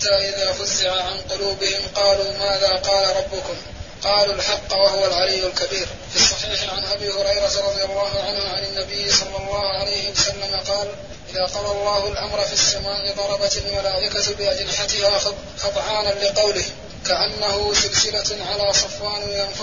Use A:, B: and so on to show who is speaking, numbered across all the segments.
A: حتى إذا فزع عن قلوبهم قالوا ماذا قال ربكم قالوا الحق وهو العلي الكبير. في الصحيح عن أبي هريرة رضي الله عنه عن النبي صلى الله عليه وسلم قال إذا قضى الله الأمر في السماء ضربت الملائكة بأجنحتها خضعانا لقوله كأنه سلسلة على صفوان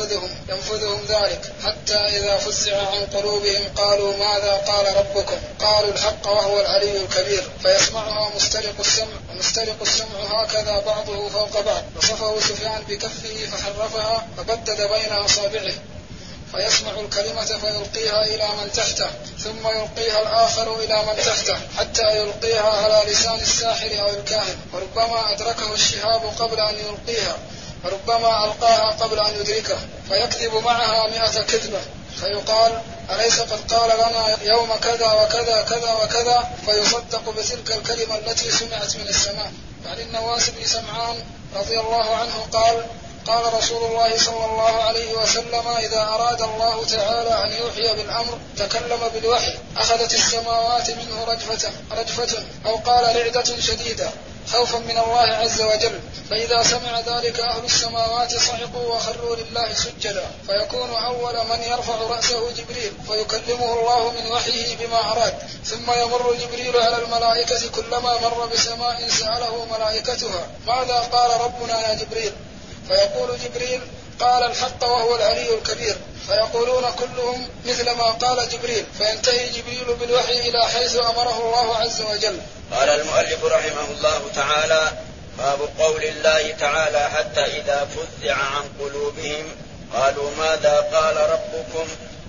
A: ينفذهم ذلك حتى إذا فزع عن قلوبهم قالوا ماذا قال ربكم قالوا الحق وهو العلي الكبير فيسمعها مسترق السمع ومسترق السمع هكذا بعضه فوق بعض. وصفه سفيان بكفه فحرفها فبدد بين أصابعه فيسمع الكلمة فيلقيها إلى من تحته ثم يلقيها الآخر إلى من تحته حتى يلقيها على لسان الساحر أو الكاهن وربما أدركه الشهاب قبل أن يلقيها وربما ألقاها قبل أن يدركه فيكذب معها 100 كذبة فيقال أليس قد قال لنا يوم كذا وكذا كذا وكذا فيصدق بتلك الكلمة التي سمعت من السماء. عن النواس بن سمعان رضي الله عنه قال رسول الله صلى الله عليه وسلم إذا أراد الله تعالى أن يوحي بالأمر تكلم بالوحي أخذت السماوات منه رجفة أو قال رعدة شديدة خوفا من الله عز وجل فإذا سمع ذلك أهل السماوات صعقوا وخروا لله سجدا فيكون أول من يرفع رأسه جبريل فيكلمه الله من وحيه بما أراد ثم يمر جبريل على الملائكة كلما مر بسماء سأله ملائكتها ماذا قال ربنا يا جبريل فيقول جبريل قال الحق وهو العلي الكبير فيقولون كلهم مثل ما قال جبريل فينتهي جبريل بالوحي إلى حيث أمره الله عز وجل.
B: قال المؤلف رحمه الله تعالى باب قول الله تعالى حتى إذا فزع عن قلوبهم قالوا ماذا قال ربكم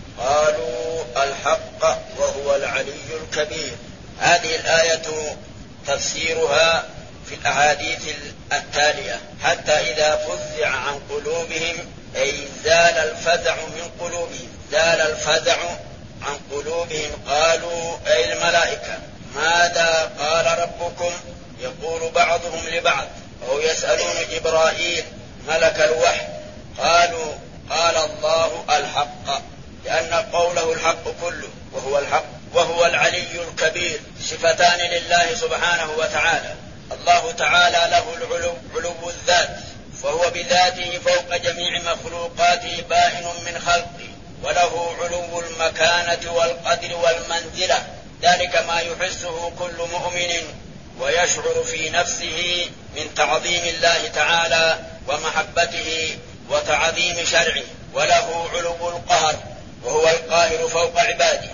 B: قالوا الحق وهو العلي الكبير. هذه الآية تفسيرها في الأحاديث التالية حتى إذا فزع عن قلوبهم أي زال الفزع من قلوبهم زال الفزع عن قلوبهم قالوا أي الملائكة ماذا قال ربكم يقول بعضهم لبعض أو يسألون جبرائيل ملك الوحي قالوا قال الله الحق لأن قوله الحق كله وهو الحق وهو العلي الكبير صفتان لله سبحانه وتعالى. الله تعالى له علو الذات فهو بذاته فوق جميع مخلوقاته بائن من خلقه وله علو المكانة والقدر والمنزلة ذلك ما يحسه كل مؤمن ويشعر في نفسه من تعظيم الله تعالى ومحبته وتعظيم شرعه وله علو القهر وهو القاهر فوق عباده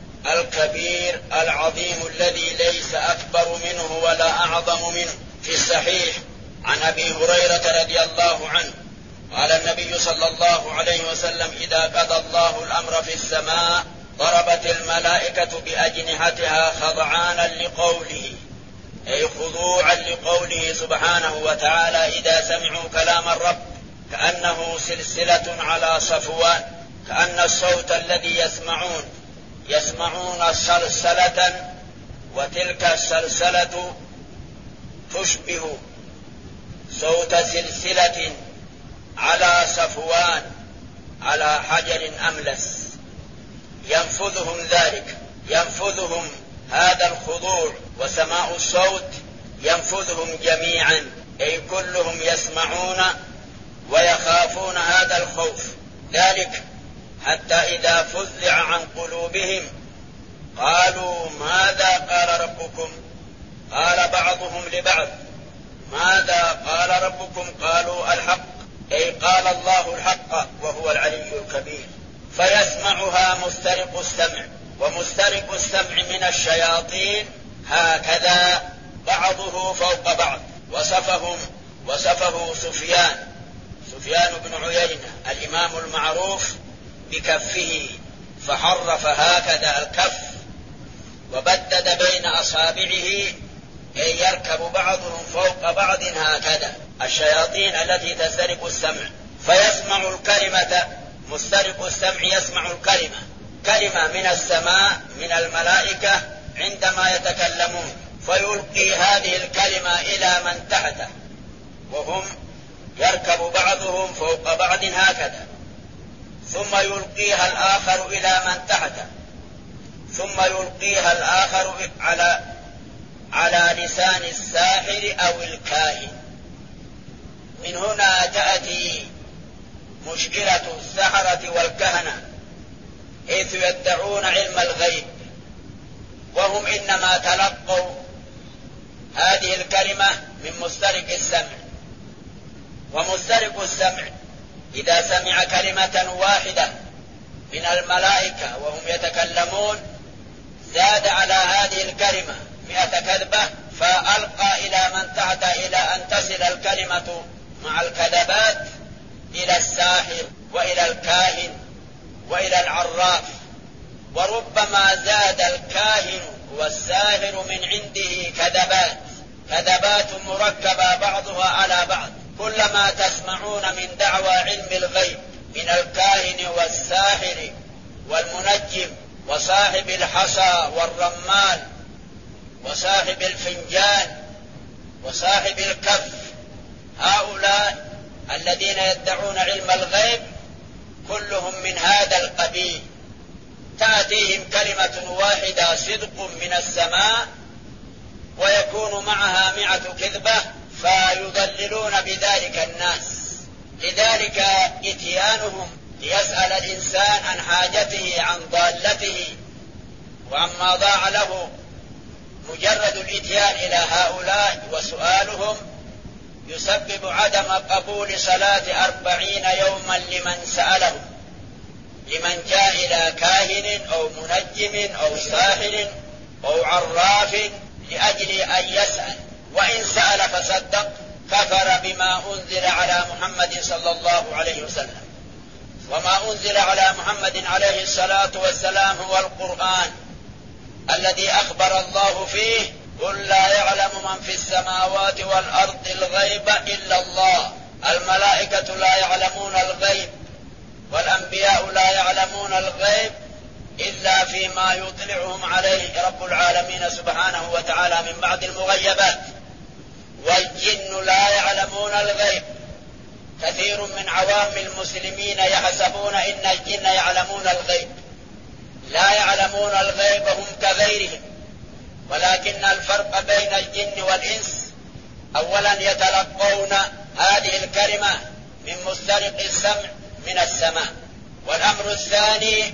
B: الكبير العظيم الذي ليس أكبر منه ولا أعظم منه. في الصحيح عن أبي هريرة رضي الله عنه قال النبي صلى الله عليه وسلم إذا قضى الله الأمر في السماء ضربت الملائكة بأجنحتها خضعانا لقوله أي خضوعا لقوله سبحانه وتعالى إذا سمعوا كلام الرب كأنه سلسلة على صفوان كأن الصوت الذي يسمعون سلسلة وتلك السلسلة تشبه صوت سلسلة على صفوان على حجر أملس ينفذهم هذا الخضوع وسماع الصوت ينفذهم جميعا أي كلهم يسمعون ويخافون هذا الخوف ذلك حتى إذا فزع عن قلوبهم قالوا ماذا قال ربكم قال بعضهم لبعض ماذا قال ربكم قالوا الحق أي قال الله الحق وهو العلي الكبير فيسمعها مسترق السمع ومسترق السمع من الشياطين هكذا بعضه فوق بعض. وصفه سفيان بن عيينة الإمام المعروف بكفه فحرف هكذا الكف وبدد بين أصابعه أي يركب بعضهم فوق بعض هكذا الشياطين التي تسترق السمع فيسمع الكلمة مسترق السمع يسمع كلمة من السماء من الملائكة عندما يتكلمون فيلقي هذه الكلمة إلى من تحته وهم يركب بعضهم فوق بعض هكذا ثم يلقيها الآخر إلى من تحته ثم يلقيها الآخر على لسان الساحر أو الكاهن. من هنا تأتي مشكلة السحرة والكهنة، حيث يدعون علم الغيب وهم إنما تلقوا هذه الكلمة من مسترق السمع. ومسترق السمع إذا سمع كلمة واحدة من الملائكة وهم يتكلمون زاد على هذه الكلمة 100 كذبة، فألقى إلى من تحت إلى أن تصل الكلمة مع الكذبات إلى الساحر وإلى الكاهن وإلى العراف. وربما زاد الكاهن والساحر من عنده كذبات مركبة بعضها على بعض. كلما تسمعون من دعوى علم الغيب من الكاهن والساحر والمنجم وصاحب الحصى والرمال وصاحب الفنجان وصاحب الكف، هؤلاء الذين يدعون علم الغيب كلهم من هذا القبيل. تأتيهم كلمة واحدة صدق من السماء ويكون معها 100 كذبة، فيضللون بذلك الناس. لذلك إتيانهم ليسأل الإنسان عن حاجته عن ضالته وعما ضاع له، مجرد الإتيان إلى هؤلاء وسؤالهم يسبب عدم قبول صلاة 40 يوما لمن سألهم، لمن جاء إلى كاهن أو منجم أو ساحر أو عراف لأجل أن يسأل. وإن سأل فصدق كفر بما أنزل على محمد صلى الله عليه وسلم. وما أنزل على محمد عليه الصلاة والسلام هو القرآن الذي أخبر الله فيه: قل لا يعلم من في السماوات والأرض الغيب إلا الله. الملائكة لا يعلمون الغيب والأنبياء لا يعلمون الغيب إلا فيما يطلعهم عليه رب العالمين سبحانه وتعالى من بعد المغيبات. والجن لا يعلمون الغيب. كثير من عوام المسلمين يحسبون إن الجن يعلمون الغيب، لا يعلمون الغيب، هم كغيرهم. ولكن الفرق بين الجن والإنس: أولا يتلقون هذه الكلمة من مسترق السمع من السماء. والأمر الثاني: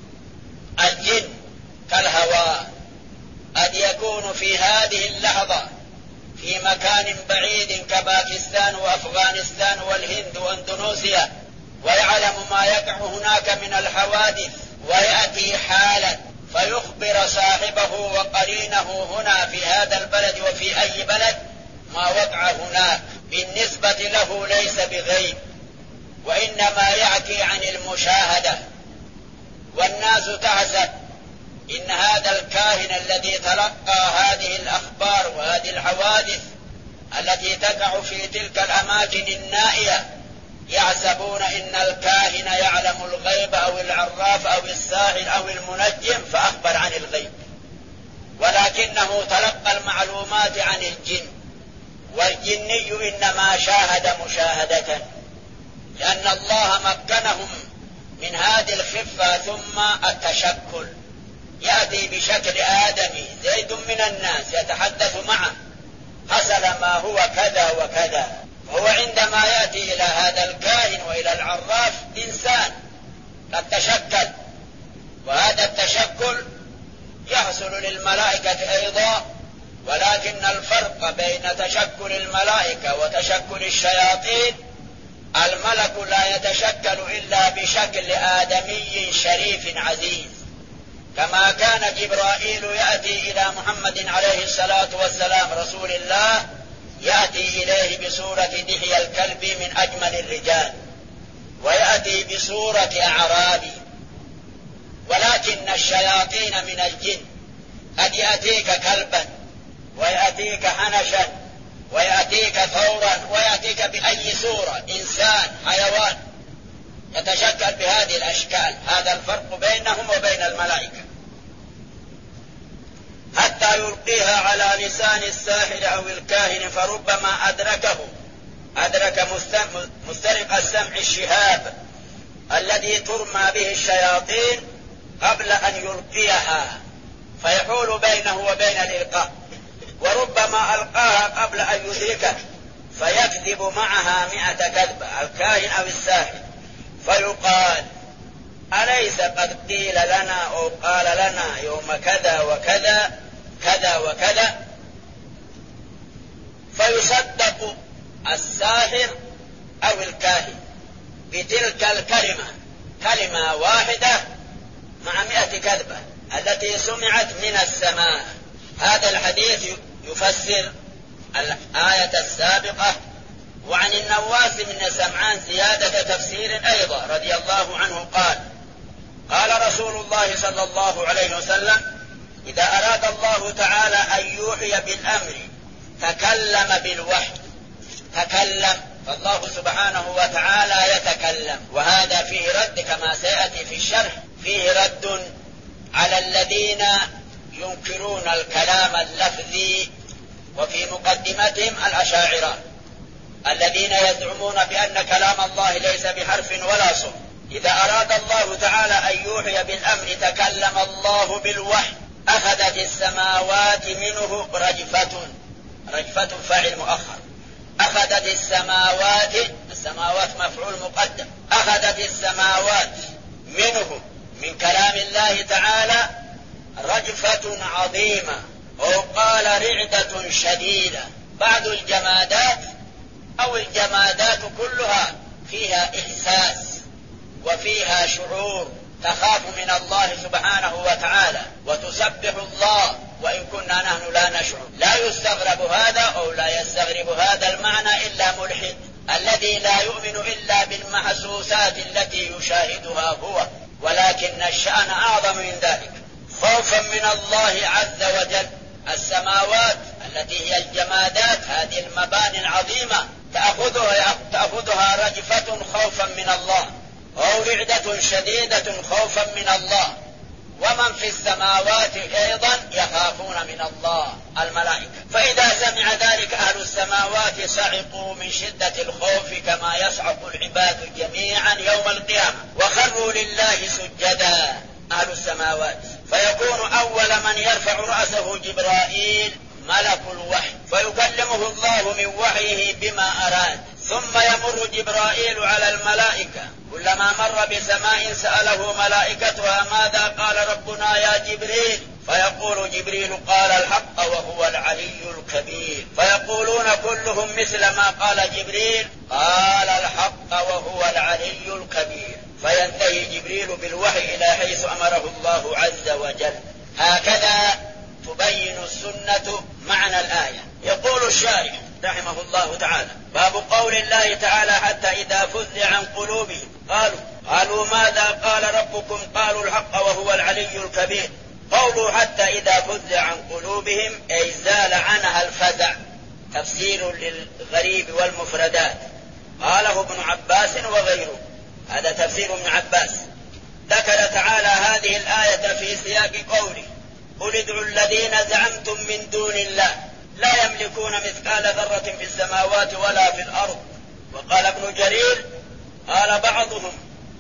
B: الجن كالهواء، قد يكون في هذه اللحظة في مكان بعيد كباكستان وأفغانستان والهند وأندونيسيا ويعلم ما يقع هناك من الحوادث، ويأتي حالا فيخبر صاحبه وقرينه هنا في هذا البلد وفي أي بلد ما وقع هناك. بالنسبة له ليس بغيب، وإنما يحكي عن المشاهدة. والناس تحسب إن هذا الكاهن الذي تلقى هذه الأخبار وهذه الحوادث التي تقع في تلك الأماكن النائية، يحسبون إن الكاهن يعلم الغيب أو العراف أو الساحر أو المنجم فأخبر عن الغيب، ولكنه تلقى المعلومات عن الجن. والجني إنما شاهد مشاهدة، لأن الله مكنهم من هذه الخفة. ثم التشكل، يأتي بشكل آدمي زيد من الناس يتحدث معه، حصل ما هو كذا وكذا. هو عندما يأتي إلى هذا الكاهن وإلى العراف إنسان قد تشكل، وهذا التشكل يحصل للملائكة أيضا. ولكن الفرق بين تشكل الملائكة وتشكل الشياطين: الملك لا يتشكل إلا بشكل آدمي شريف عزيز، كما كان جبرائيل يأتي إلى محمد عليه الصلاة والسلام رسول الله، يأتي إليه بصورة دحية الكلب من أجمل الرجال، ويأتي بصورة أعرابي. ولكن الشياطين من الجن قد يأتيك كلبا، ويأتيك حنشا، ويأتيك ثورا، ويأتيك بأي صورة، إنسان، حيوان، يتشكل بهذه الأشكال. هذا الفرق بينهم وبين الملائكة. حتى يلقيها على لسان الساحر أو الكاهن فربما أدرك مسترق السمع الشهاب الذي ترمى به الشياطين قبل أن يلقيها، فيحول بينه وبين الإلقاء. وربما ألقاها قبل أن يدركه فيكذب معها 100 كذبة الكاهن أو الساحر، فيقال أليس قد قيل لنا أو قال لنا يوم كذا وكذا كذا وكذا، فيصدق الساحر أو الكاهن بتلك الكلمة، كلمة واحدة مع 100 كذبة التي سمعت من السماء. هذا الحديث يفسر الآية السابقة. وعن النواس بن سمعان زيادة تفسير أيضا رضي الله عنه قال: قال رسول الله صلى الله عليه وسلم: إذا أراد الله تعالى أن يوحي بالأمر تكلم بالوحي. تكلم، فالله سبحانه وتعالى يتكلم، وهذا فيه رد كما سيأتي في الشرح، فيه رد على الذين ينكرون الكلام اللفظي، وفي مقدمتهم الأشاعرة الذين يزعمون بأن كلام الله ليس بحرف ولا صوت. إذا أراد الله تعالى أن يوحي بالأمر تكلم الله بالوحي. أخذت السماوات منه رجفة، رجفة فاعل مؤخر. أخذت السماوات، السماوات مفعول مقدم، أخذت السماوات منه من كلام الله تعالى رجفة عظيمة، أو قال رعدة شديدة. بعض الجمادات أو الجمادات كلها فيها إحساس وفيها شعور، تخاف من الله سبحانه وتعالى وتسبح الله، وإن كنا نحن لا نشعر. لا يستغرب هذا أو لا يستغرب هذا المعنى إلا ملحد الذي لا يؤمن إلا بالمحسوسات التي يشاهدها هو، ولكن الشأن أعظم من ذلك. خوفا من الله عز وجل، السماوات التي هي الجمادات، هذه المباني العظيمة تأخذها رجفة خوفا من الله، أو رعدة شديدة خوفا من الله. ومن في السماوات أيضا يخافون من الله، الملائكة. فإذا سمع ذلك أهل السماوات صعقوا من شدة الخوف كما يصعق العباد جميعا يوم القيامة، وخروا لله سجدا أهل السماوات. فيكون أول من يرفع رأسه جبرائيل ملك الوحي، فيكلمه الله من وحيه بما أراد. ثم يمر جبرائيل على الملائكة، كلما مر بسماء سأله ملائكتها ماذا قال ربنا يا جبريل، فيقول جبريل قال الحق وهو العلي الكبير، فيقولون كلهم مثل ما قال جبريل قال الحق وهو العلي الكبير، فينتهي جبريل بالوحي إلى حيث أمره الله عز وجل. هكذا تبين السنة معنى الآية. يقول الشارح رحمه الله تعالى: باب قول الله تعالى حتى إذا فزع عن قلوبهم قالوا ماذا قال ربكم قالوا الحق وهو العلي الكبير. قولوا حتى إذا فزع عن قلوبهم أي زال عنها الفزع، تفسير للغريب والمفردات، قاله ابن عباس وغيره. هذا تفسير ابن عباس. ذكر تعالى هذه الآية في سياق قوله: قل ادعوا الذين زعمتم من دون الله لا يملكون مثقال ذرة في السماوات ولا في الأرض. وقال ابن جرير قال بعضهم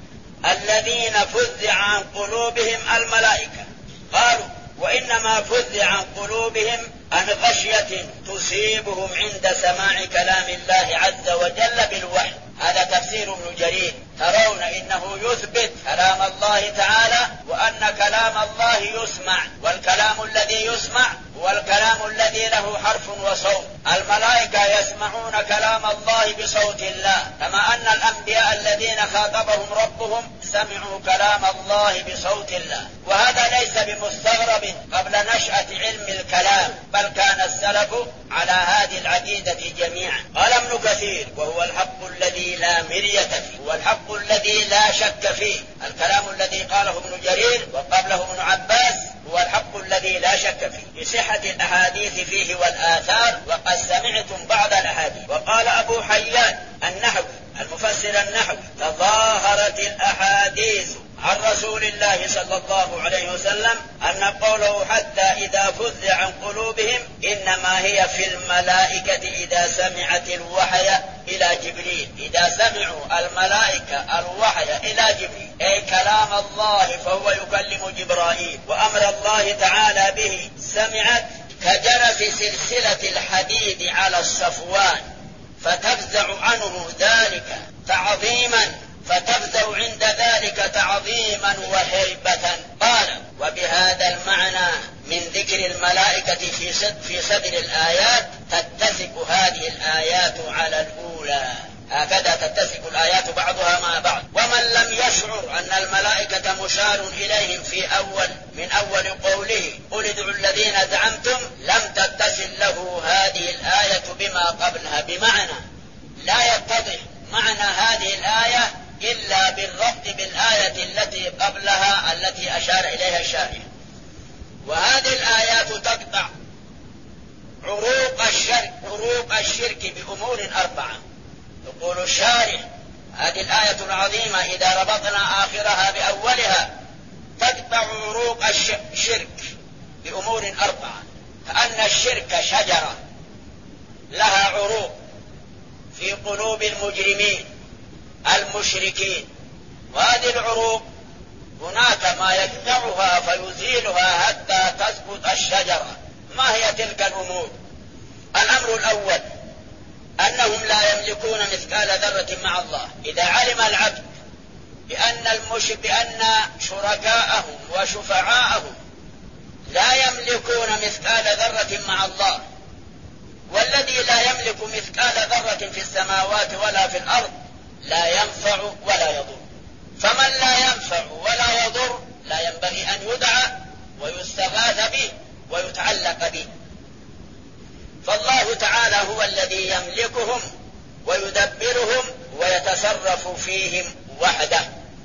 B: الذين فزع عن قلوبهم الملائكة، قالوا وإنما فزع عن قلوبهم عن خشية تصيبهم عند سماع كلام الله عز وجل بالوحي. هذا تفسير ابن جرير. ترون إنه يثبت كلام الله تعالى، وأن كلام الله يسمع، والكلام الذي يسمع هو الكلام الذي له حرف وصوت. الملائكة يسمعون كلام الله بصوت الله، كما أن الأنبياء الذين خاطبهم ربهم سمعوا كلام الله بصوت الله. وهذا ليس بمستغرب قبل نشأة علم الكلام، بل كان السلف على هذه العقيدة جميعا. قال ابن كثير: وهو الحق الذي لا مرية فيه، هو الحق الذي لا شك فيه. الكلام الذي قاله ابن جرير وقبله ابن عباس هو الحق الذي لا شك فيه، لصحة الأحاديث فيه والآثار، وقد سمعتم بعض الأحاديث. وقال أبو حيان النحوي المفسر النحوي: تظاهرت الأحاديث عن رسول الله صلى الله عليه وسلم أن قوله حتى إذا فزع عن قلوبهم إنما هي في الملائكة إذا سمعت الوحي إلى جبريل. إذا سمعوا الملائكة الوحي إلى جبريل أي كلام الله، فهو يكلم جبرائيل، وأمر الله تعالى به سمعت كجرس في سلسلة الحديد على الصفوان فتفزع عنه ذلك تعظيما عند ذلك تعظيما وهيبة. قال: وبهذا المعنى من ذكر الملائكة في صدر الآيات تتسق هذه الآيات على الأولى. هكذا تتسق الآيات بعضها مع بعض. ومن لم يشعر أن الملائكة مشار إليهم من أول قوله قل ادعوا الذين زعمتم لم تتصل له هذه الآية بما قبلها، بمعنى لا يتضح معنى هذه الآية إلا بالربط بالآية التي قبلها التي أشار إليها الشارح. وهذه الآيات تقطع عروق الشرك بأمور 4. يقول الشارح: هذه الآية العظيمة إذا ربطنا آخرها بأولها تقطع عروق الشرك بأمور 4، كأن الشرك شجرة لها عروق في قلوب المجرمين المشركين، وهذه العروق هناك ما يقطعها فيزيلها حتى تسقط الشجرة. ما هي تلك الأمور؟ الأمر الأول أنهم لا يملكون مثقال ذرة مع الله. إذا علم العبد بأن شركاءهم وشفعاءهم لا يملكون مثقال ذرة مع الله، والذي لا يملك مثقال ذرة في السماوات ولا في الأرض لا ينفع ولا يضر. فمن لا ينفع ولا يضر لا ينبغي أن يدعى ويستغاث به ويتعلق به. فالله تعالى هو الذي يملكهم ويدبرهم ويتصرف فيهم وحده.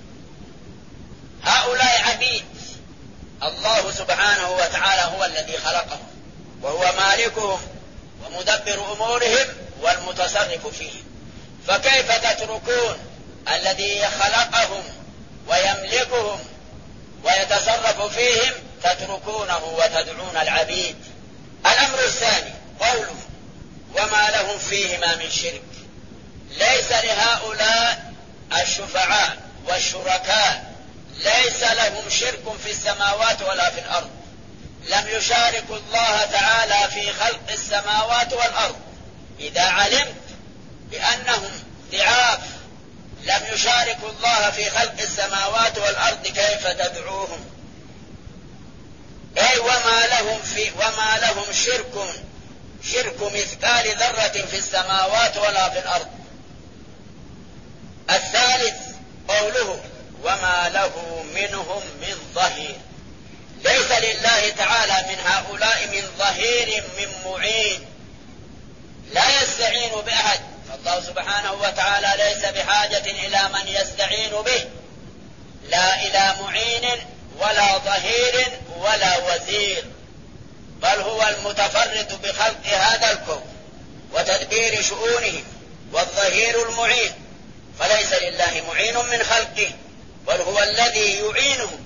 B: هؤلاء عبيد، الله سبحانه وتعالى هو الذي خلقهم وهو مالكهم ومدبر أمورهم والمتصرف فيهم. فكيف تتركون الذي خلقهم ويملكهم ويتصرف فيهم تتركونه وتدعون العبيد؟ الأمر الثاني قوله: وما لهم فيهما من شرك. ليس لهؤلاء الشفعاء والشركاء ليس لهم شرك في السماوات ولا في الأرض. لم يشاركوا الله تعالى في خلق السماوات والأرض. إذا علمت بأنهم ضعاف لم يشاركوا الله في خلق السماوات والأرض كيف تدعوهم؟ أي وما لهم شرك مثقال ذرة في السماوات ولا في الأرض. الثالث قوله: وما له منهم من ظهير. ليس لله تعالى من هؤلاء من ظهير من معين، لا يستعين بأحد. فالله سبحانه وتعالى ليس بحاجة إلى من يستعين به، لا إلى معين ولا ظهير ولا وزير، بل هو المتفرد بخلق هذا الكون وتدبير شؤونه والظهير المعين. فليس لله معين من خلقه، بل هو الذي يعينهم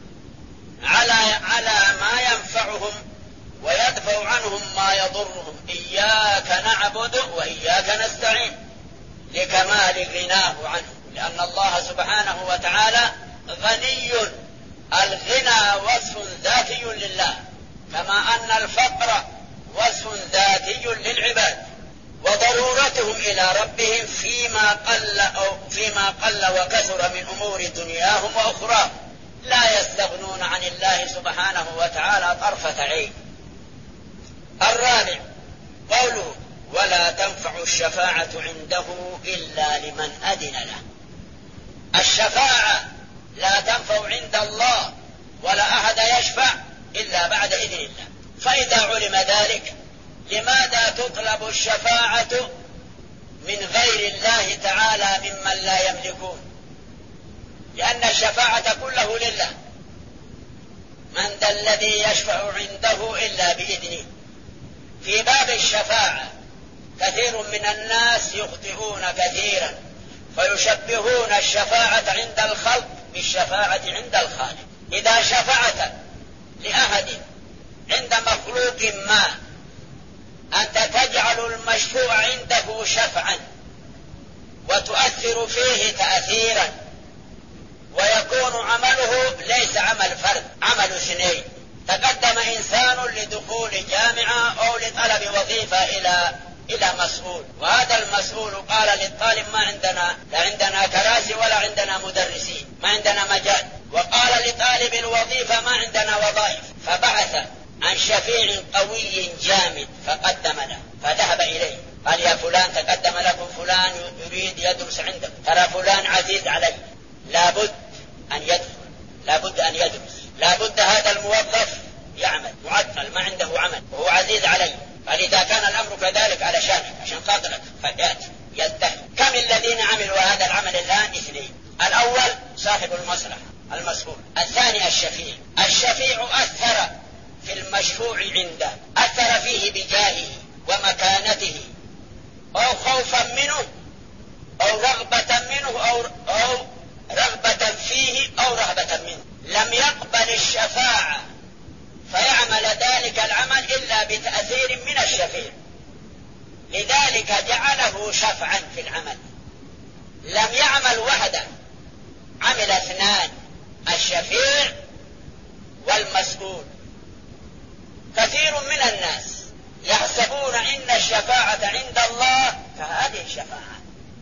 B: على ما ينفعهم ويدفع عنهم ما يضرهم. إياك نعبد وإياك نستعين، لكمال غناه عنه، لأن الله سبحانه وتعالى غني. الغنى وصف ذاتي لله، كما أن الفقر وصف ذاتي للعباد، وضرورتهم إلى ربهم فيما قل وكثر من أمور دنياهم وأخراهم. لا يستغنون عن الله سبحانه وتعالى طرفة عين. الرابع قوله: ولا تنفع الشفاعة عنده إلا لمن أذن له. الشفاعة لا تنفع عند الله ولا أحد يشفع إلا بعد إذن الله. فإذا علم ذلك لماذا تطلب الشفاعة من غير الله تعالى ممن لا يملكون؟ لأن الشفاعة كله لله. من ذا الذي يشفع عنده إلا بإذنه. في باب الشفاعة كثير من الناس يخطئون كثيرا فيشبهون الشفاعة عند الخلق بالشفاعة عند الخالق. إذا شفعت لأحد عند مخلوق ما أنت تجعل المشفوع عنده شفعا وتؤثر فيه تأثيرا، ويكون عمله ليس عمل فرد، عمل اثنين. تقدم إنسان لدخول جامعة أو لطلب وظيفة إلى مسؤول، وهذا المسؤول قال للطالب لا عندنا كراسي ولا عندنا مدرسين، ما عندنا مجال، وقال لطالب الوظيفة ما عندنا وظائف، فبعث عن شفيع قوي جامد فقدم له، فذهب إليه قال يا فلان تقدم لكم فلان يريد يدرس عندك، ترى فلان عزيز علي، لابد أن يدرس، لابد هذا الموظف يعمل، معطل ما عنده عمل وهو عزيز علي، قال إذا كان الأمر كذلك على شانك عشان خاطرك فيأتي يلتهي. كم الذين عملوا هذا العمل الآن؟ 2. الأول صاحب المصلحة المسؤول، الثاني الشفيع أثر في المشفوع عنده، أثر فيه بجاهه ومكانته أو خوفا منه أو رغبة منه أو رغبة فيه أو رهبة منه، لم يقبل الشفاعة فيعمل ذلك العمل إلا بتأثير من الشفيع، لذلك جعله شفعا في العمل، لم يعمل وحده، عمل 2، الشفيع والمسؤول. كثير من الناس يحسبون إن الشفاعة عند الله فهذه الشفاعة،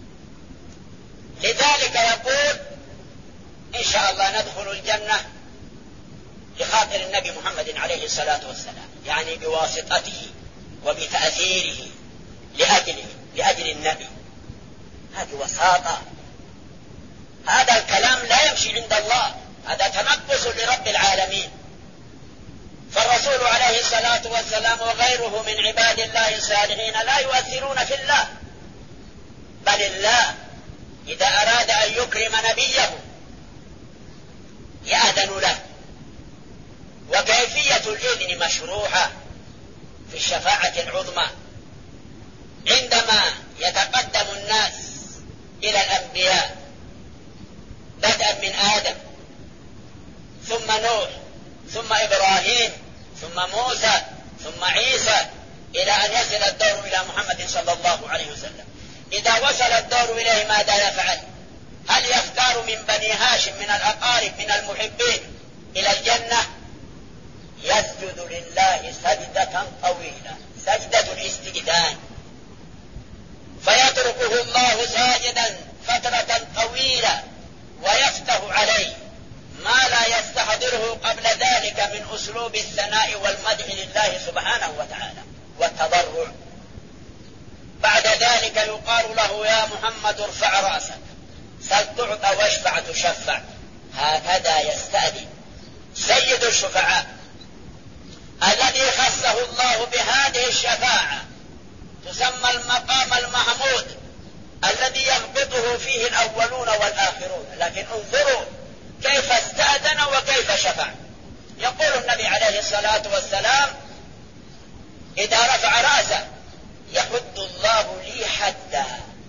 B: لذلك يقول إن شاء الله ندخل الجنة لخاطر النبي محمد عليه الصلاة والسلام، يعني بواسطته وبتأثيره لأجل النبي، هذه وساطة، هذا الكلام لا يمشي عند الله، هذا تنقص لرب العالمين. فالرسول عليه الصلاة والسلام وغيره من عباد الله الصالحين لا يؤثرون في الله، بل الله إذا أراد أن يكرم نبيه يأذن له، وكيفية الإذن مشروعة في الشفاعة العظمى، عندما يتقدم الناس إلى الأنبياء بدءا من آدم ثم نوح ثم إبراهيم ثم موسى ثم عيسى إلى أن يصل الدور إلى محمد صلى الله عليه وسلم، إذا وصل الدور إليه ماذا يفعل؟ هل يختار من بني هاشم من الأقارب من المحبين إلى الجنة؟ يسجد لله سجدة طويلة، سجدة الاستئذان، فيتركه الله ساجدا فترة طويلة ويفتح عليه ما لا يستحضره قبل ذلك من أسلوب الثناء والمدح لله سبحانه وتعالى والتضرع. بعد ذلك يقال له يا محمد ارفع رأسك، سل تعطى واشفع تشفع. هكذا يستأذن سيد الشفعاء الذي خصه الله بهذه الشفاعة، تسمى المقام المحمود الذي يهبطه فيه الأولون والآخرون. لكن انظروا كيف استأذن وكيف شفع. يقول النبي عليه الصلاة والسلام إذا رفع رأسه يحد الله لي حدا،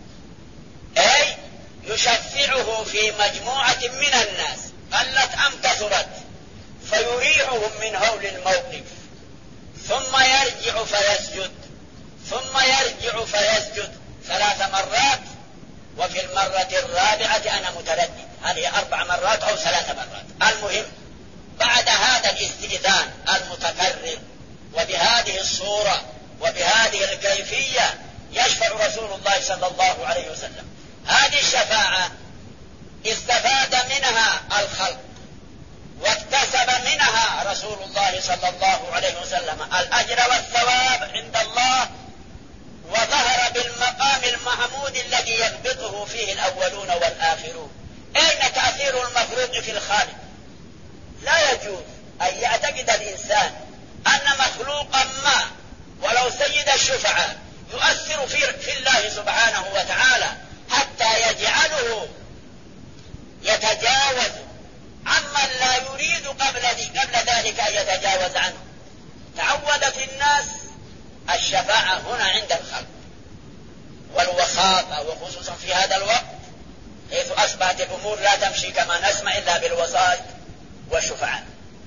B: أي يشفعه في مجموعة من الناس قلت أم كثرت، فيريعهم من هول الموقف، ثم يرجع فيسجد، ثم يرجع فيسجد 3 مرات، وفي المرة الرابعة أنا متردد، هذه 4 مرات أو 3 مرات. المهم بعد هذا الاستئذان المتكرر وبهذه الصورة وبهذه الكيفية يشفع رسول الله صلى الله عليه وسلم. هذه الشفاعة استفاد منها الخلق واكتسب منها رسول الله صلى الله عليه وسلم الأجر والثواب عند الله، وظهر بالمقام المحمود الذي يثبته فيه الأولون والآخرون. أين تأثير المخلوق في الخالق؟ لا يجوز أن يعتقد الإنسان أن مخلوقا ما ولو سيد الشفعاء يؤثر في الله سبحانه وتعالى حتى يجعله يتجاوز عمن لا يريد قبل ذلك أن يتجاوز عنه. تعودت الناس الشفاعة هنا عند الخلق والوساطة، وخصوصا في هذا الوقت حيث أصبحت الأمور لا تمشي كما نسمع إلا بالوسائط والشفعاء،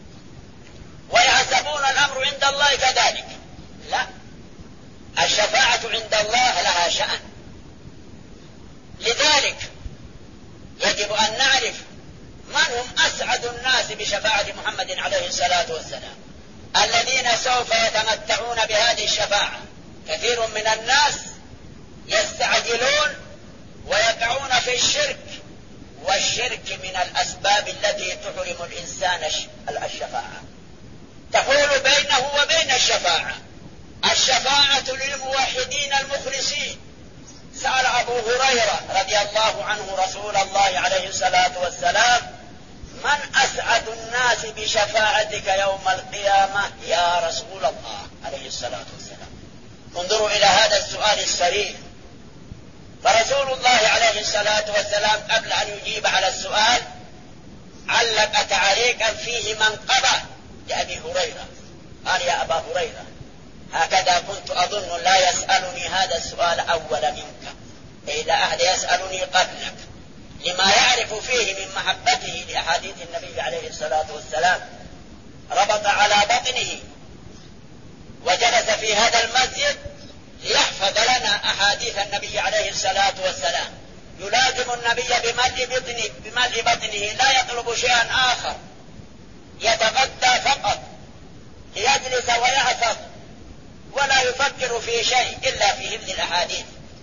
B: ويحسبون الأمر عند الله كذلك. لا، الشفاعة عند الله لها شأن. لذلك يجب أن نعرف من هم أسعد الناس بشفاعة محمد عليه الصلاة والسلام، الذين سوف يتمتعون بهذه الشفاعة الشفاعة. كثير من الناس يستعجلون ويقعون في الشرك، والشرك من الأسباب التي تحرم الإنسان الشفاعة، تحول بينه وبين الشفاعة. الشفاعة للموحدين المخلصين. سأل أبو هريرة رضي الله عنه رسول الله عليه الصلاة والسلام: من أسعد الناس بشفاعتك يوم القيامة يا رسول الله عليه الصلاة والسلام؟ انظروا إلى هذا السؤال السريع. فرسول الله عليه الصلاة والسلام قبل أن يجيب على السؤال علق تعليقا فيه منقبة لأبي هريرة. قال: يا أبا هريرة، هكذا كنت أظن لا يسألني هذا السؤال أول منك، أي لا أحد يسألني قبلك، لما يعرف فيه من محبته لأحاديث النبي عليه الصلاة والسلام. ربط على بطنه وجلس في هذا المسجد ليحفظ لنا أحاديث النبي عليه الصلاة والسلام. يلازم النبي بملء بطنه، لا يطلب شيئا آخر، يتغدى فقط ليجلس ويحفظ، ولا يفكر في شيء إلا في حفظ الأحاديث.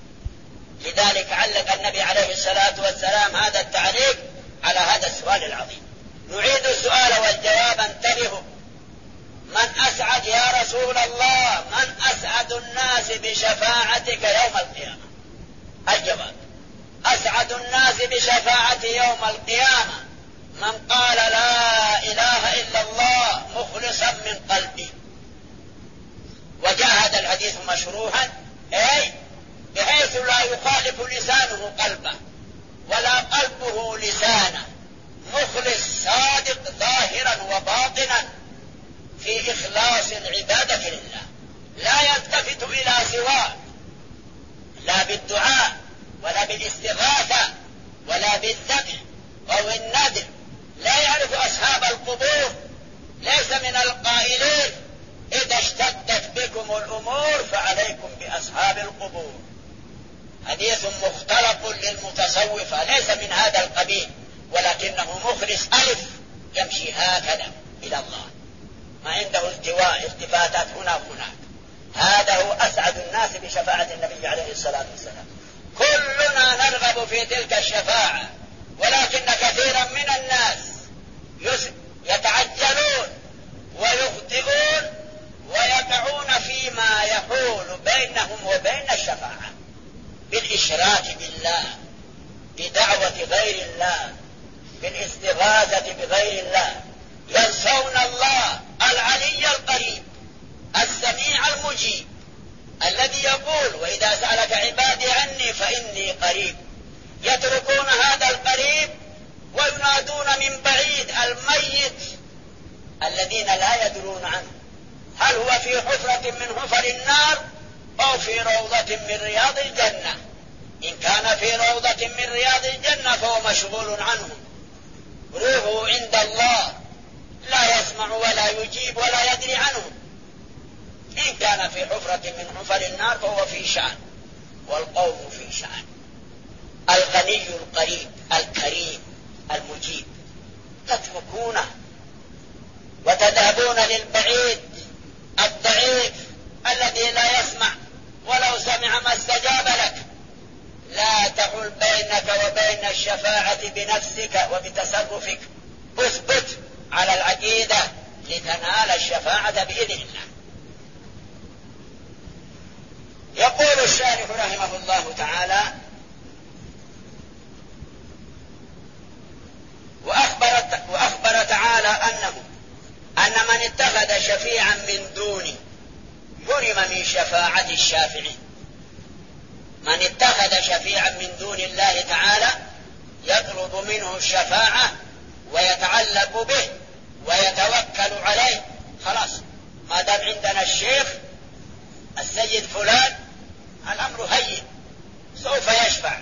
B: لذلك علق النبي عليه الصلاة والسلام هذا التعليق على هذا السؤال العظيم. نعيد السؤال والجواب، انتبهوا. من أسعد يا رسول الله، من أسعد الناس بشفاعتك يوم القيامة؟ الجواب: أسعد الناس بشفاعتي يوم القيامة من قال لا إله إلا الله مخلصا من قلبي. وجاء هذا الحديث مشروحا، أي بحيث لا يخالف لسانه قلبه ولا قلبه لسانه، مخلص صادق ظاهرا وباطنا في إخلاص العبادة لله، لا يلتفت إلى سواه، لا بالدعاء ولا بالاستغاثة ولا بالذبح أو الندر. لا يعرف أصحاب القبور، ليس من القائلين إذا اشتدت بكم الأمور فعليكم بأصحاب القبور. حديث مختلق للمتصوفة، ليس من هذا القبيل، ولكنه مخلص ألف، يمشي هكذا إلى الله، ما عنده التفاتات هنا وهناك. هذا هو أسعد الناس بشفاعة النبي عليه الصلاة والسلام. كلنا نرغب في تلك الشفاعة، ولكن كثيرا من الناس يتعجلون ويخطئون ويقعون فيما يحول بينهم وبين الشفاعة، بالإشراك بالله، بدعوة غير الله، بالاستغاثة بغير الله. ينسون الله العلي القريب السميع المجيب الذي يقول: وإذا سألك عبادي عني فإني قريب. يتركون هذا القريب وينادون من بعيد الميت الذين لا يدرون عنه، هل هو في حفرة من حفر النار أو في روضة من رياض الجنة. إن كان في روضة من رياض الجنة فهو مشغول عنه، روحه عند الله، لا يسمع ولا يجيب ولا يدري عنه. إن كان في حفرة من حفر النار فهو في شأن، والقوم في شأن. الغني القريب الكريم المجيب تتركونه وتذهبون للبعيد الضعيف الذي لا يسمع، ولو سمع ما استجاب لك. لا تحل بينك وبين الشفاعة بنفسك وبتصرفك، اثبت على العقيدة لتنال الشفاعة بإذن الله. يقول الشارح رحمه الله تعالى: وأخبر تعالى أن من اتخذ شفيعا من دونه حرم من شفاعة الشافعين. من اتخذ شفيعا من دون الله تعالى يطلب منه الشفاعة ويتعلق به ويتوكل عليه، خلاص ما دام عندنا الشيخ السيد فلان الأمر هين سوف يشفع،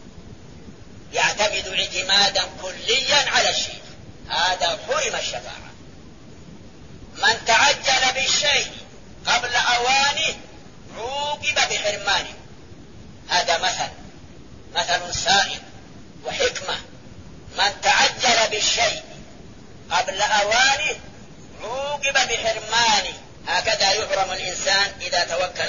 B: يعتمد اعتمادا كليا على الشيخ، هذا حرم الشفاعة. من تعجل بالشيء قبل أوانه عوقب بحرمانه. هذا مثل سائر وحكمة. من تعجل بالشيء قبل أوانه عوقب بحرمانه. هكذا يحرم الإنسان إذا توكل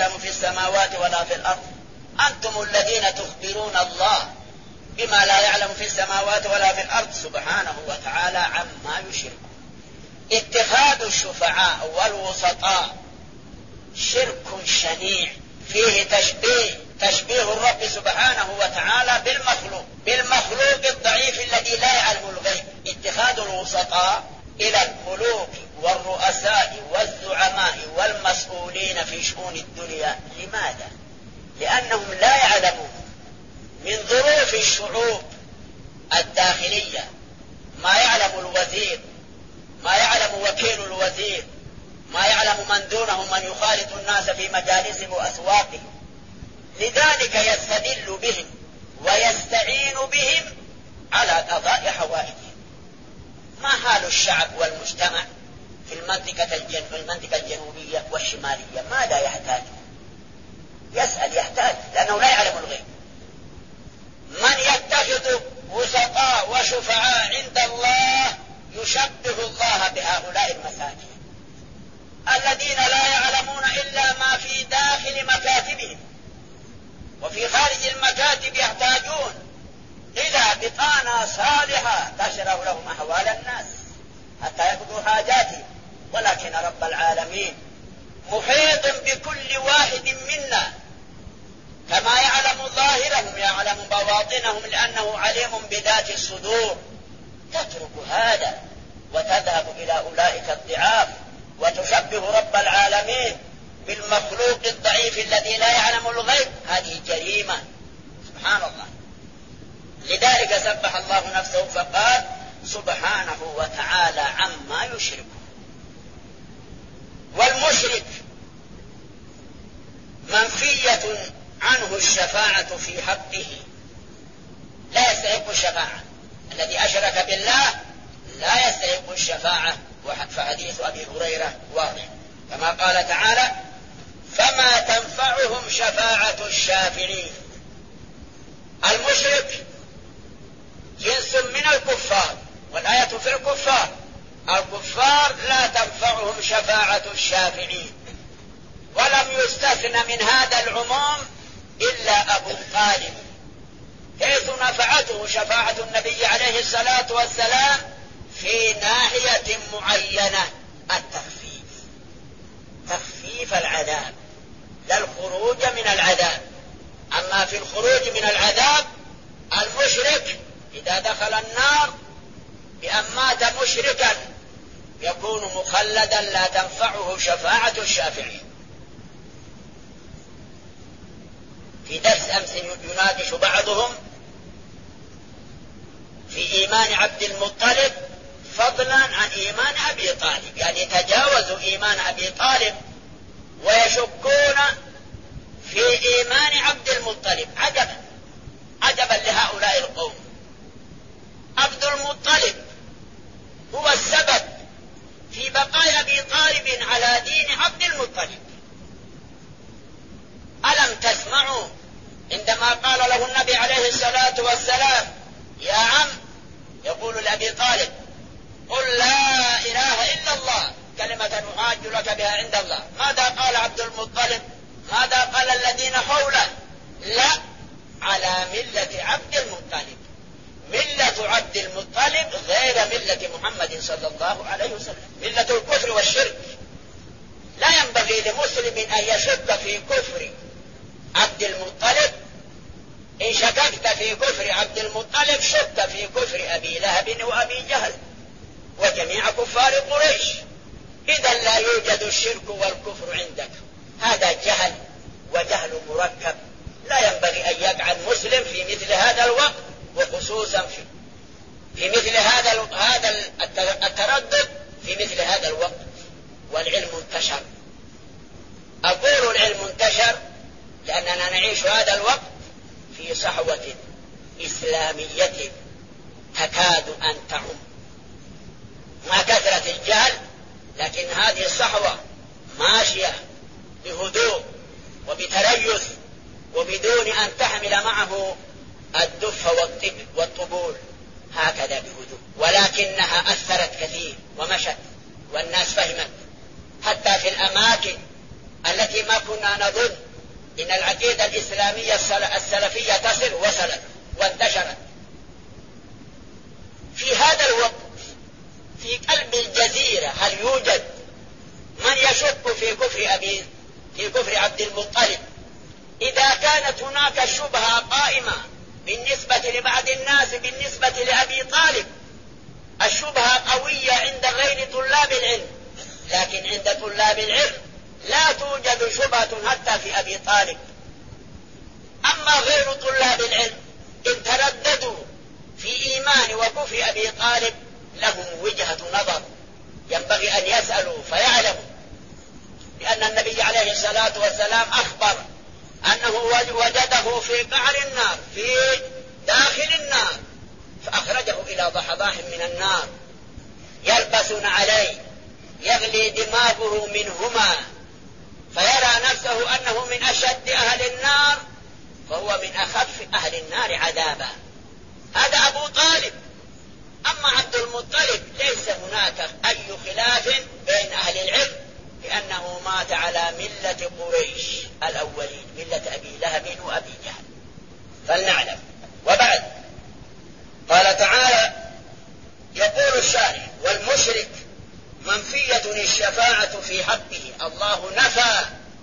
B: يعلم في السماوات ولا في الأرض. أنتم الذين تخبرون الله بما لا يعلم في السماوات ولا في الأرض سبحانه وتعالى عما يشركون. اتخاذ الشفعاء والوسطاء شرك شنيع فيه تشبيه الرب سبحانه وتعالى بالمخلوق الضعيف الذي لا يعلم الغيب. اتخاذ الوسطاء إلى الملوك والرؤساء والزعماء والمسؤولين في شؤون الدنيا. لماذا؟ لأنهم لا يعلمون من ظروف الشعوب الداخلية، ما يعلم الوزير، ما يعلم وكيل الوزير، ما يعلم من دونه من يخالط الناس في مجالسهم وأسواقهم. لذلك يستدل بهم ويستعين بهم على قضاء حوائجهم. ما حال الشعب والمجتمع في المنطقة الجنوبية والشمالية؟ ماذا يحتاج؟ يسأل، يحتاج، لأنه لا يعلم الغيب. من يتخذ وسطاء وشفعاء عند الله يشبه الله بهؤلاء المساكين الذين لا يعلمون إلا ما في داخل مكاتبهم، وفي خارج المكاتب يحتاجون إلى بطانة صالحة تشرح لهم أحوال الناس حتى يقضوا حاجاتهم. ولكن رب العالمين محيط بكل واحد منا، كما يعلم ظاهرهم يعلم بواطنهم، لأنه عليم بذات الصدور. تترك هذا وتذهب إلى أولئك الضعاف وتشبه رب العالمين بالمخلوق الضعيف الذي لا يعلم الغيب. هذه جريمة سبحان الله. لذلك سبح الله نفسه فقال سبحانه وتعالى عما يشركون. والمشرك منفية عنه الشفاعة في حقه، لا يستحق الشفاعة. الذي أشرك بالله لا يستحق الشفاعة. فحديث أبي هريرة واضح كما قال تعالى فما تنفعهم شفاعة الشافعين. المشرك جنس من الكفار، والآية في الكفار. الكفار لا تنفعهم شفاعة الشافعين، ولم يستثن من هذا العموم إلا أبو طالب، حيث نفعته شفاعة النبي عليه الصلاة والسلام في ناحية معينة، تخفيف العذاب، لا الخروج من العذاب. أما في الخروج من العذاب المشرك إذا دخل النار بأن مات مشركا يكون مخلدا لا تنفعه شفاعة الشافعين. في درس أمس يناقش بعضهم في إيمان عبد المطلب فضلا عن إيمان أبي طالب، يعني تجاوزوا إيمان أبي طالب ويشكون في إيمان عبد المطلب. عجبا لهؤلاء القوم. عبد المطلب هو السبب في بقاء أبي طالب على دين عبد المطلب. ألم تسمعوا عندما قال له النبي عليه الصلاة والسلام يا عم، يقول لأبي طالب قل لا إله إلا الله كلمة أحاج لك بها عند الله. ماذا قال عبد المطلب؟ ماذا قال الذين حوله؟ لا، على ملة عبد المطلب. ملة عبد المطلب غير ملة محمد صلى الله عليه وسلم، ملة الكفر والشرك. لا ينبغي لمسلم أن يشك في كفر عبد المطلب. إن شككت في كفر عبد المطلب شك في كفر أبي لهب وأبي جهل وجميع كفار قريش. إذا لا يوجد الشرك والكفر عندك. هذا جهل، وجهل مركب. لا ينبغي أن يقع المسلم في مثل هذا الوقت، وخصوصا في مثل هذا التردد في مثل هذا الوقت. والعلم انتشر. أقول العلم انتشر لأننا نعيش هذا الوقت في صحوة إسلامية تكاد أن تعم، مع كثرة الجهل، لكن هذه الصحوة ماشية بهدوء وبتريث وبدون أن تحمل معه الدف والطبول، هكذا بهدوء، ولكنها أثرت كثير ومشت، والناس فهمت حتى في الأماكن التي ما كنا نظن إن العقيدة الإسلامية السلفية تصل وصلت وانتشرت. في هذا الوقت في قلب الجزيرة هل يوجد من يشك في كفر عبد المطلب؟ إذا كانت هناك شبهة قائمة بالنسبة لبعض الناس بالنسبة لأبي طالب، الشبهة قوية عند غير طلاب العلم، لكن عند طلاب العلم لا توجد شبهة حتى في أبي طالب. أما غير طلاب العلم إن ترددوا في إيمان وكفر أبي طالب لهم وجهة نظر، ينبغي أن يسألوا فيعلموا، لأن النبي عليه الصلاة والسلام أخبر أنه وجده في قعر النار في داخل النار فأخرجه إلى ضحضاح من النار يلبسون عليه يغلي دماغه منهما فيرى نفسه أنه من أشد أهل النار فهو من أخف أهل النار عذابا. هذا أبو طالب. أما عبد المطلب ليس هناك أي خلاف بين أهل العلم لأنه مات على ملة قريش الأولين، ملة أبي لهب وأبي جهل. فلنعلم. وبعد قال تعالى يقول الشارح والمشرك منفية الشفاعة في حقه. الله نفى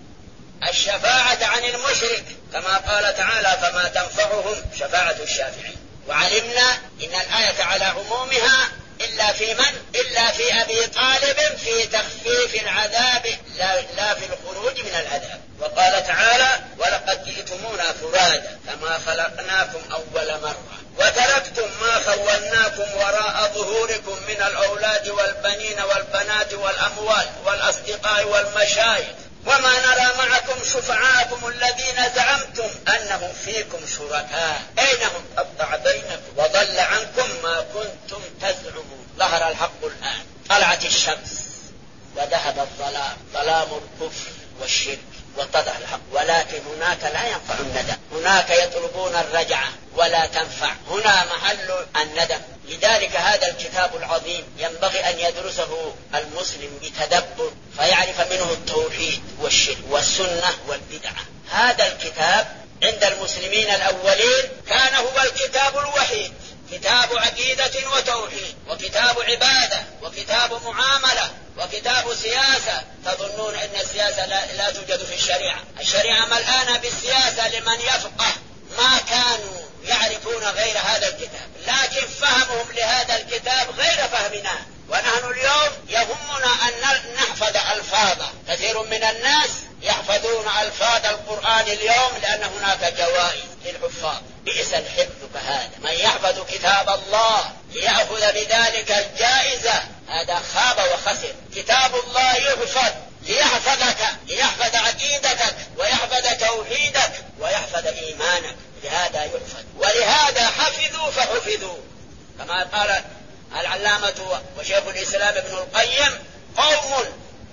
B: الشفاعة عن المشرك كما قال تعالى فما تنفعهم شفاعة الشافعين. وعلمنا إن الآية على عمومها إلا في من؟ إلا في أبي طالب في تخفيف العذاب لا في الخروج من العذاب. وقال تعالى ولقد جئتمونا فرادا كما خلقناكم أول مرة وتركتم ما خولناكم وراء ظهوركم من الأولاد والبنين والبنات والأموال والأصدقاء والمشايخ وما نرى معكم شفعاءكم الذين زعمتم أنهم فيكم شركاء أين هم؟ قطع بينكم وضل عنكم ما كنتم تزعمون. ظهر الحق الآن، طلعت الشمس وذهب الظلام، ظلام الكفر والشرك واتضح الحق. ولكن هناك لا ينفع الندم، هناك يطلبون الرجعة ولا تنفع، هنا محل الندم. لذلك هذا الكتاب العظيم ينبغي أن يدرسه المسلم بتدبر فيعرف منه التوحيد والشرك والسنة والبدعة. هذا الكتاب عند المسلمين الأولين كان هو الكتاب الوحيد، كتاب عقيدة وتوحيد وكتاب عبادة وكتاب معاملة وكتاب سياسة. تظنون أن السياسة لا توجد في الشريعة؟ الشريعة ملآنة بالسياسة لمن يفقه. ما كانوا يعرفون غير هذا الكتاب، لكن فهمهم لهذا الكتاب غير فهمنا. ونحن اليوم يهمنا أن نحفظ ألفاظه. كثير من الناس يحفظون ألفاظ القرآن اليوم لأن هناك جوائز للحفاظ. بئس الحفظ كهذا، من يحفظ كتاب الله ليأخذ بذلك الجائزة هذا خاب وخسر. كتاب الله يحفظ ليحفظك، ليحفظ عقيدتك ويحفظ توحيدك ويحفظ إيمانك، لهذا يحفظ. ولهذا حفظوا فحفظوا كما قال العلامة وشيخ الإسلام ابن القيم قوم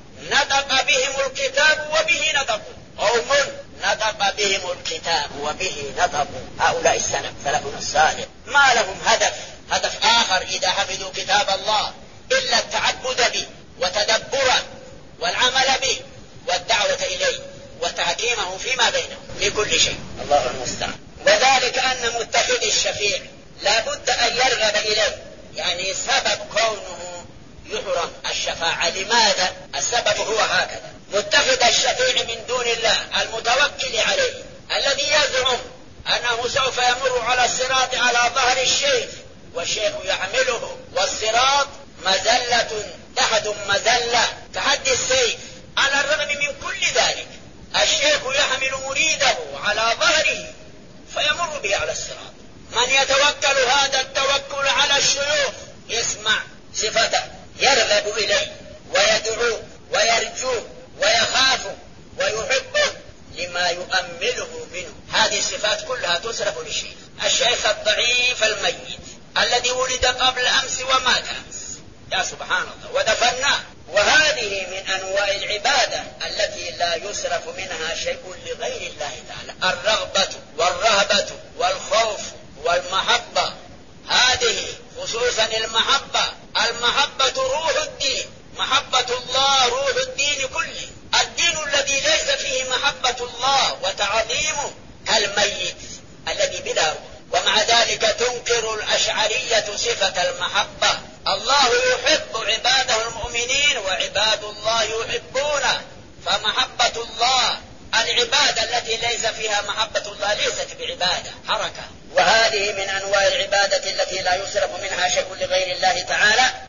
B: نطق بهم الكتاب وبه نطقوا، قوم نطق بهم الكتاب وبه نطقوا. هؤلاء السلف سلفنا الصالح ما لهم هدف آخر إذا حفظوا كتاب الله إلا التعبد به وتدبره والعمل به والدعوة إليه وتحكيمه فيما بينهم لكل شيء. الله المستعان. وذلك أن متخذ الشفيع لا بد أن يرغب إليه، يعني سبب كونه يحرم الشفاعة. لماذا؟ السبب هو هكذا: متخذ الشفيع من دون الله المتوكل عليه الذي يزعم أنه سوف يمر على الصراط على ظهر الشيخ والشيخ يحمله، والصراط مزلة تحت مزلة كحد السيف. على الرغم من كل ذلك الشيخ يحمل مريده على ظهره فيمر به على الصراط. من يتوكل هذا التوكل على الشيوخ يسمع صفته، يرغب إليه ويدعو ويرجو ويخاف ويحبه لما يؤمله منه. هذه الصفات كلها تصرف للشيخ. الشيخ الضعيف الميت الذي ولد قبل أمس ومات أمس، يا سبحان الله، ودفناه. وهذه من أنواع العبادة التي لا يصرف منها شيء لغير الله تعالى. الرغبة والرهبة والخوف والمحبة، هذه خصوصا المحبة روح الدين، محبة الله روح الدين كله. الدين الذي ليس ومع ذلك تنكر الأشعرية صفة المحبة. الله يحب عباده المؤمنين وعباد الله يحبونه، فمحبة الله العبادة التي ليس فيها محبة الله ليست بعبادة، حركة. وهذه من أنواع العبادة التي لا يصرف منها شيء لغير الله تعالى.